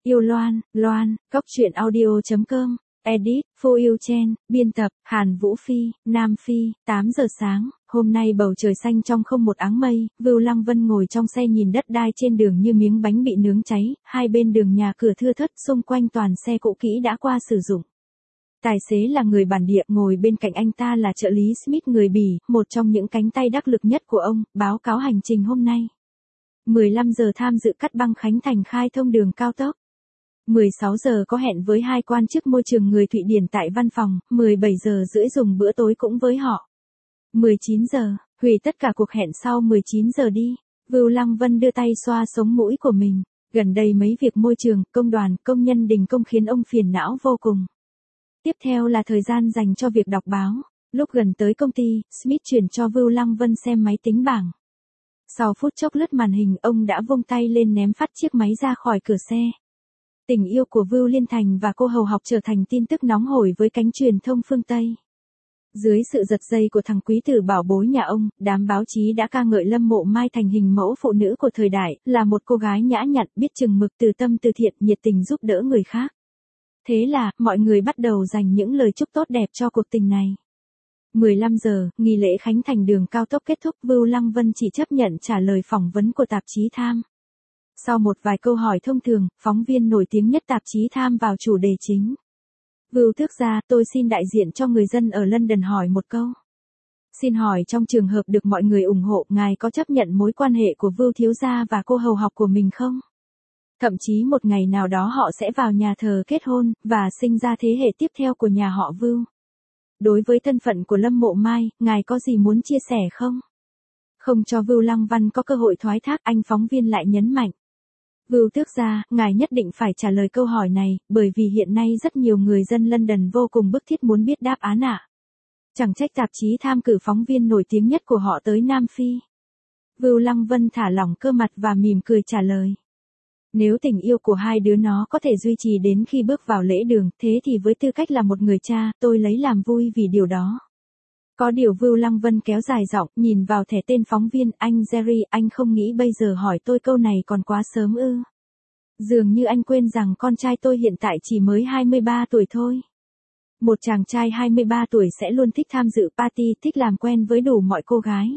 Yêu Loan, Loan, Cóc truyện audio.com, edit, Phô Yêu Chen, biên tập, Hàn Vũ Phi, Nam Phi, 8 giờ sáng, hôm nay bầu trời xanh trong không một áng mây, Vưu Lăng Vân ngồi trong xe nhìn đất đai trên đường như miếng bánh bị nướng cháy, hai bên đường nhà cửa thưa thớt, xung quanh toàn xe cũ kỹ đã qua sử dụng. Tài xế là người bản địa, ngồi bên cạnh anh ta là trợ lý Smith người Bỉ, một trong những cánh tay đắc lực nhất của ông, báo cáo hành trình hôm nay. 15 giờ tham dự cắt băng khánh thành khai thông đường cao tốc. 16 giờ có hẹn với hai quan chức môi trường người Thụy Điển tại văn phòng, 17 giờ rưỡi dùng bữa tối cũng với họ. 19 giờ, hủy tất cả cuộc hẹn sau 19 giờ đi. Vưu Lăng Vân đưa tay xoa sống mũi của mình. Gần đây mấy việc môi trường, công đoàn, công nhân đình công khiến ông phiền não vô cùng. Tiếp theo là thời gian dành cho việc đọc báo. Lúc gần tới công ty, Smith chuyển cho Vưu Lăng Vân xem máy tính bảng. Sau phút chốc lướt màn hình, ông đã vung tay lên ném phắt chiếc máy ra khỏi cửa xe. Tình yêu của Vưu Liên Thành và cô hầu học trở thành tin tức nóng hổi với cánh truyền thông phương Tây. Dưới sự giật dây của thằng quý tử bảo bối nhà ông, đám báo chí đã ca ngợi Lâm Mộ Mai thành hình mẫu phụ nữ của thời đại, là một cô gái nhã nhặn, biết chừng mực, từ tâm từ thiện, nhiệt tình giúp đỡ người khác. Thế là, mọi người bắt đầu dành những lời chúc tốt đẹp cho cuộc tình này. 15 giờ, nghi lễ khánh thành đường cao tốc kết thúc, Vưu Lăng Vân chỉ chấp nhận trả lời phỏng vấn của tạp chí Time. Sau một vài câu hỏi thông thường, phóng viên nổi tiếng nhất tạp chí Time vào chủ đề chính. Vưu Tước gia, tôi xin đại diện cho người dân ở London hỏi một câu. Xin hỏi trong trường hợp được mọi người ủng hộ, ngài có chấp nhận mối quan hệ của Vưu thiếu gia và cô hầu học của mình không? Thậm chí một ngày nào đó họ sẽ vào nhà thờ kết hôn, và sinh ra thế hệ tiếp theo của nhà họ Vưu. Đối với thân phận của Lâm Mộ Mai, ngài có gì muốn chia sẻ không? Không cho Vưu Lăng Văn có cơ hội thoái thác, anh phóng viên lại nhấn mạnh. Vưu Tước gia, ngài nhất định phải trả lời câu hỏi này, bởi vì hiện nay rất nhiều người dân London vô cùng bức thiết muốn biết đáp án ạ. Chẳng trách tạp chí Time cử phóng viên nổi tiếng nhất của họ tới Nam Phi. Vưu Lăng Vân thả lỏng cơ mặt và mỉm cười trả lời. Nếu tình yêu của hai đứa nó có thể duy trì đến khi bước vào lễ đường, thế thì với tư cách là một người cha, tôi lấy làm vui vì điều đó. Có điều Vưu Lăng Vân kéo dài giọng, nhìn vào thẻ tên phóng viên, anh Jerry, anh không nghĩ bây giờ hỏi tôi câu này còn quá sớm ư? Dường như anh quên rằng con trai tôi hiện tại chỉ mới 23 tuổi thôi. Một chàng trai 23 tuổi sẽ luôn thích tham dự party, thích làm quen với đủ mọi cô gái.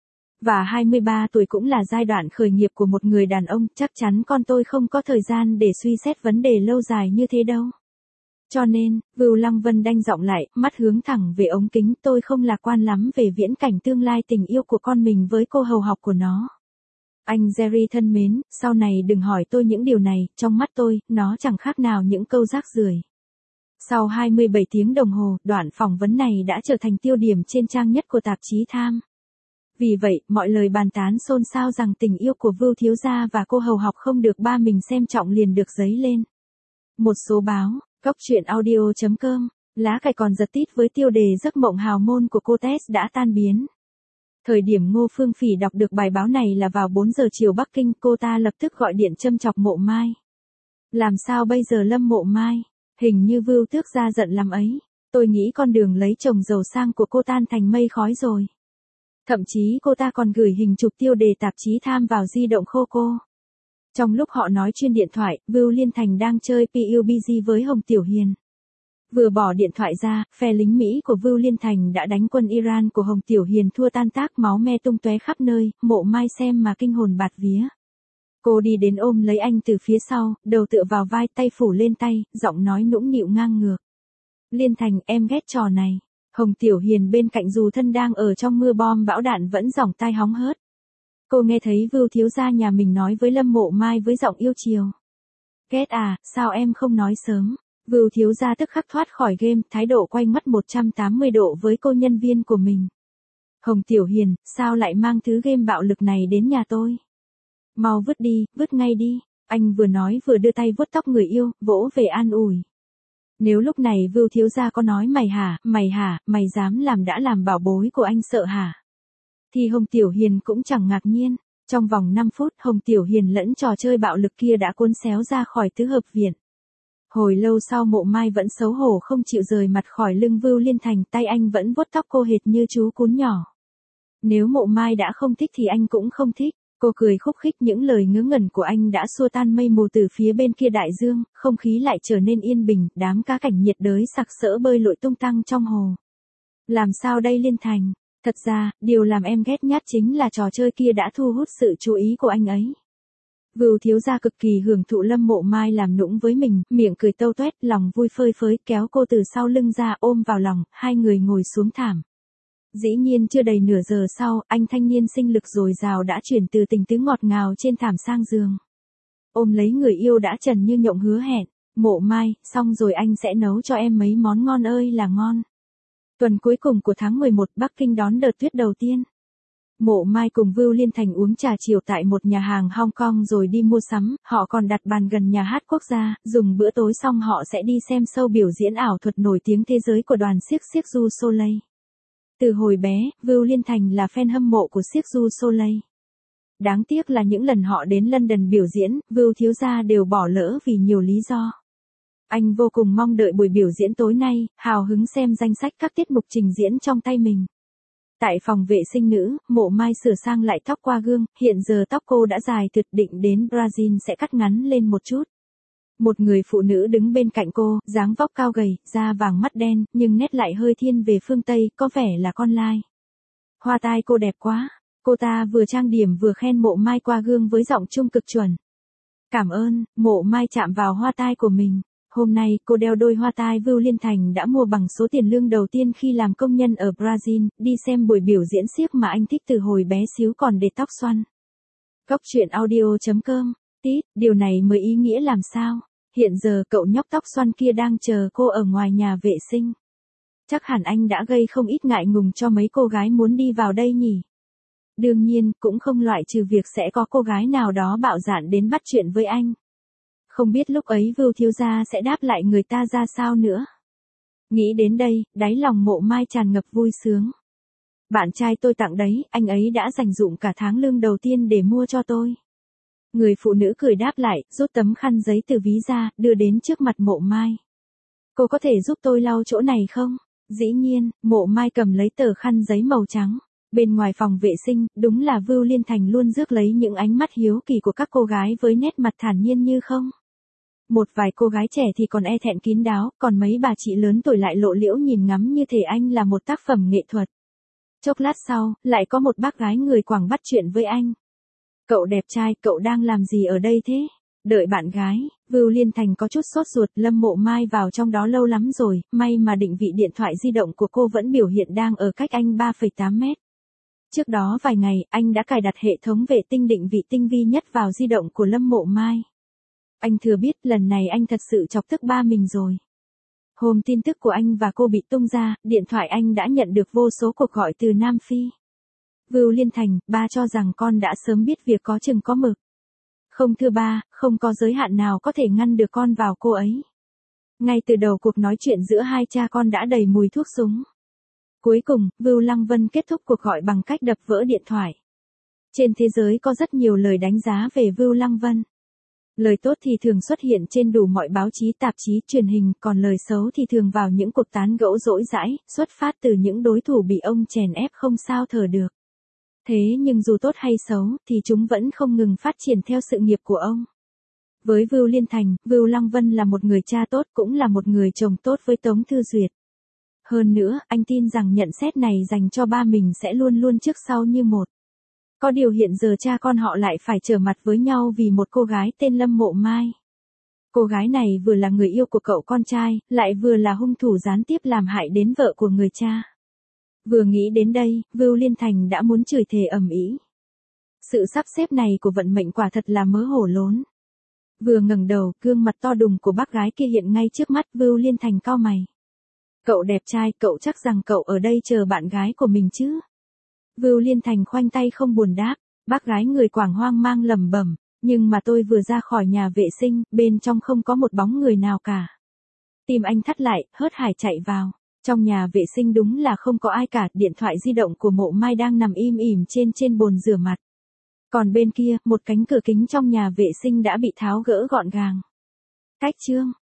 Và 23 tuổi cũng là giai đoạn khởi nghiệp của một người đàn ông, chắc chắn con tôi không có thời gian để suy xét vấn đề lâu dài như thế đâu. Cho nên, Vưu Lăng Vân đanh giọng lại, mắt hướng thẳng về ống kính, tôi không lạc quan lắm về viễn cảnh tương lai tình yêu của con mình với cô hầu học của nó. Anh Jerry thân mến, sau này đừng hỏi tôi những điều này, trong mắt tôi, nó chẳng khác nào những câu rác rưởi. Sau 27 tiếng đồng hồ, đoạn phỏng vấn này đã trở thành tiêu điểm trên trang nhất của tạp chí Time. Vì vậy, mọi lời bàn tán xôn xao rằng tình yêu của Vưu thiếu gia và cô hầu học không được ba mình xem trọng liền được dấy lên. Một số báo, Cóc truyện audio.com, lá cải còn giật tít với tiêu đề giấc mộng hào môn của cô Tess đã tan biến. Thời điểm Ngô Phương Phỉ đọc được bài báo này là vào 4 giờ chiều Bắc Kinh, cô ta lập tức gọi điện châm chọc Mộ Mai. Làm sao bây giờ Lâm Mộ Mai? Hình như Vưu Tước gia giận lắm ấy. Tôi nghĩ con đường lấy chồng giàu sang của cô tan thành mây khói rồi. Thậm chí cô ta còn gửi hình chụp tiêu đề tạp chí Time vào di động khô cô. Trong lúc họ nói trên điện thoại, Vưu Liên Thành đang chơi PUBG với Hồng Tiểu Hiền. Vừa bỏ điện thoại ra, phe lính Mỹ của Vưu Liên Thành đã đánh quân Iran của Hồng Tiểu Hiền thua tan tác, máu me tung tóe khắp nơi, Mộ Mai xem mà kinh hồn bạt vía. Cô đi đến ôm lấy anh từ phía sau, đầu tựa vào vai, tay phủ lên tay, giọng nói nũng nịu ngang ngược. Liên Thành, em ghét trò này. Hồng Tiểu Hiền bên cạnh dù thân đang ở trong mưa bom bão đạn vẫn giỏng tai hóng hớt. Cô nghe thấy Vưu thiếu gia nhà mình nói với Lâm Mộ Mai với giọng yêu chiều. Ghét à, sao em không nói sớm? Vưu thiếu gia tức khắc thoát khỏi game, thái độ quay ngoắt 180 độ với cô nhân viên của mình. Hồng Tiểu Hiền, sao lại mang thứ game bạo lực này đến nhà tôi? Mau vứt đi, vứt ngay đi. Anh vừa nói vừa đưa tay vuốt tóc người yêu, vỗ về an ủi. Nếu lúc này Vưu thiếu gia có nói mày hả, mày dám làm đã làm bảo bối của anh sợ hả? Thì Hồng Tiểu Hiền cũng chẳng ngạc nhiên. Trong vòng 5 phút, Hồng Tiểu Hiền lẫn trò chơi bạo lực kia đã cuốn xéo ra khỏi tứ hợp viện. Hồi lâu sau Mộ Mai vẫn xấu hổ không chịu rời mặt khỏi lưng Vưu Liên Thành, tay anh vẫn vuốt tóc cô hệt như chú cún nhỏ. Nếu Mộ Mai đã không thích thì anh cũng không thích. Cô cười khúc khích, những lời ngớ ngẩn của anh đã xua tan mây mù từ phía bên kia đại dương, không khí lại trở nên yên bình, đám cá cảnh nhiệt đới sặc sỡ bơi lội tung tăng trong hồ. Làm sao đây Liên Thành? Thật ra, điều làm em ghét nhất chính là trò chơi kia đã thu hút sự chú ý của anh ấy. Vưu thiếu gia cực kỳ hưởng thụ Lâm Mộ Mai làm nũng với mình, miệng cười tâu toét, lòng vui phơi phới, kéo cô từ sau lưng ra ôm vào lòng, hai người ngồi xuống thảm. Dĩ nhiên chưa đầy nửa giờ sau, anh thanh niên sinh lực dồi dào đã chuyển từ tình tứ ngọt ngào trên thảm sang giường. Ôm lấy người yêu đã trần như nhộng hứa hẹn, Mộ Mai, xong rồi anh sẽ nấu cho em mấy món ngon ơi là ngon. Tuần cuối cùng của tháng 11, Bắc Kinh đón đợt tuyết đầu tiên. Mộ Mai cùng Vưu Liên Thành uống trà chiều tại một nhà hàng Hong Kong rồi đi mua sắm, họ còn đặt bàn gần nhà hát quốc gia, dùng bữa tối xong họ sẽ đi xem show biểu diễn ảo thuật nổi tiếng thế giới của đoàn Cirque du Soleil. Từ hồi bé, Vưu Liên Thành là fan hâm mộ của Cirque du Soleil. Đáng tiếc là những lần họ đến London biểu diễn, Vưu thiếu gia đều bỏ lỡ vì nhiều lý do. Anh vô cùng mong đợi buổi biểu diễn tối nay, hào hứng xem danh sách các tiết mục trình diễn trong tay mình. Tại phòng vệ sinh nữ, Mộ Mai sửa sang lại tóc qua gương, hiện giờ tóc cô đã dài tuyệt, định đến Brazil sẽ cắt ngắn lên một chút. Một người phụ nữ đứng bên cạnh cô, dáng vóc cao gầy, da vàng mắt đen, nhưng nét lại hơi thiên về phương Tây, có vẻ là con lai. Hoa tai cô đẹp quá. Cô ta vừa trang điểm vừa khen Mộ Mai qua gương với giọng trung cực chuẩn. Cảm ơn. Mộ Mai chạm vào hoa tai của mình. Hôm nay, cô đeo đôi hoa tai Vưu Liên Thành đã mua bằng số tiền lương đầu tiên khi làm công nhân ở Brazil, đi xem buổi biểu diễn xiếc mà anh thích từ hồi bé xíu còn để tóc xoăn. Góc truyện audio.com. Tít, điều này mới ý nghĩa làm sao? Hiện giờ cậu nhóc tóc xoăn kia đang chờ cô ở ngoài nhà vệ sinh. Chắc hẳn anh đã gây không ít ngại ngùng cho mấy cô gái muốn đi vào đây nhỉ? Đương nhiên, cũng không loại trừ việc sẽ có cô gái nào đó bạo dạn đến bắt chuyện với anh. Không biết lúc ấy Vưu thiếu gia sẽ đáp lại người ta ra sao nữa. Nghĩ đến đây, đáy lòng Mộ Mai tràn ngập vui sướng. Bạn trai tôi tặng đấy, anh ấy đã dành dụm cả tháng lương đầu tiên để mua cho tôi. Người phụ nữ cười đáp lại, rút tấm khăn giấy từ ví ra, đưa đến trước mặt Mộ Mai. Cô có thể giúp tôi lau chỗ này không? Dĩ nhiên, Mộ Mai cầm lấy tờ khăn giấy màu trắng. Bên ngoài phòng vệ sinh, đúng là Vưu Liên Thành luôn rước lấy những ánh mắt hiếu kỳ của các cô gái với nét mặt thản nhiên như không. Một vài cô gái trẻ thì còn e thẹn kín đáo, còn mấy bà chị lớn tuổi lại lộ liễu nhìn ngắm như thể anh là một tác phẩm nghệ thuật. Chốc lát sau, lại có một bác gái người Quảng bắt chuyện với anh. Cậu đẹp trai, cậu đang làm gì ở đây thế? Đợi bạn gái. Vưu Liên Thành có chút sốt ruột, Lâm Mộ Mai vào trong đó lâu lắm rồi, may mà định vị điện thoại di động của cô vẫn biểu hiện đang ở cách anh 3,8 mét. Trước đó vài ngày, anh đã cài đặt hệ thống vệ tinh định vị tinh vi nhất vào di động của Lâm Mộ Mai. Anh thừa biết lần này anh thật sự chọc tức ba mình rồi. Hôm tin tức của anh và cô bị tung ra, điện thoại anh đã nhận được vô số cuộc gọi từ Nam Phi. Vưu Liên Thành, ba cho rằng con đã sớm biết việc có chừng có mực. Không thưa ba, không có giới hạn nào có thể ngăn được con vào cô ấy. Ngay từ đầu cuộc nói chuyện giữa hai cha con đã đầy mùi thuốc súng. Cuối cùng, Vưu Lăng Vân kết thúc cuộc gọi bằng cách đập vỡ điện thoại. Trên thế giới có rất nhiều lời đánh giá về Vưu Lăng Vân. Lời tốt thì thường xuất hiện trên đủ mọi báo chí, tạp chí, truyền hình, còn lời xấu thì thường vào những cuộc tán gẫu dỗi dãi, xuất phát từ những đối thủ bị ông chèn ép không sao thở được. Thế nhưng dù tốt hay xấu, thì chúng vẫn không ngừng phát triển theo sự nghiệp của ông. Với Vưu Liên Thành, Vưu Lăng Vân là một người cha tốt, cũng là một người chồng tốt với Tống Thư Duyệt. Hơn nữa, anh tin rằng nhận xét này dành cho ba mình sẽ luôn luôn trước sau như một. Có điều hiện giờ cha con họ lại phải trở mặt với nhau vì một cô gái tên Lâm Mộ Mai. Cô gái này vừa là người yêu của cậu con trai, lại vừa là hung thủ gián tiếp làm hại đến vợ của người cha. Vừa nghĩ đến đây, Vưu Liên Thành đã muốn chửi thề ầm ĩ. Sự sắp xếp này của vận mệnh quả thật là mớ hổ lốn. Vừa ngẩng đầu, gương mặt to đùng của bác gái kia hiện ngay trước mắt, Vưu Liên Thành cau mày. Cậu đẹp trai, cậu chắc rằng cậu ở đây chờ bạn gái của mình chứ? Vưu Liên Thành khoanh tay không buồn đáp, bác gái người Quảng hoang mang lẩm bẩm, nhưng mà tôi vừa ra khỏi nhà vệ sinh, bên trong không có một bóng người nào cả. Tim anh thắt lại, hớt hải chạy vào. Trong nhà vệ sinh đúng là không có ai cả, điện thoại di động của Mộ Mai đang nằm im ỉm trên bồn rửa mặt. Còn bên kia, một cánh cửa kính trong nhà vệ sinh đã bị tháo gỡ gọn gàng. Cách chương.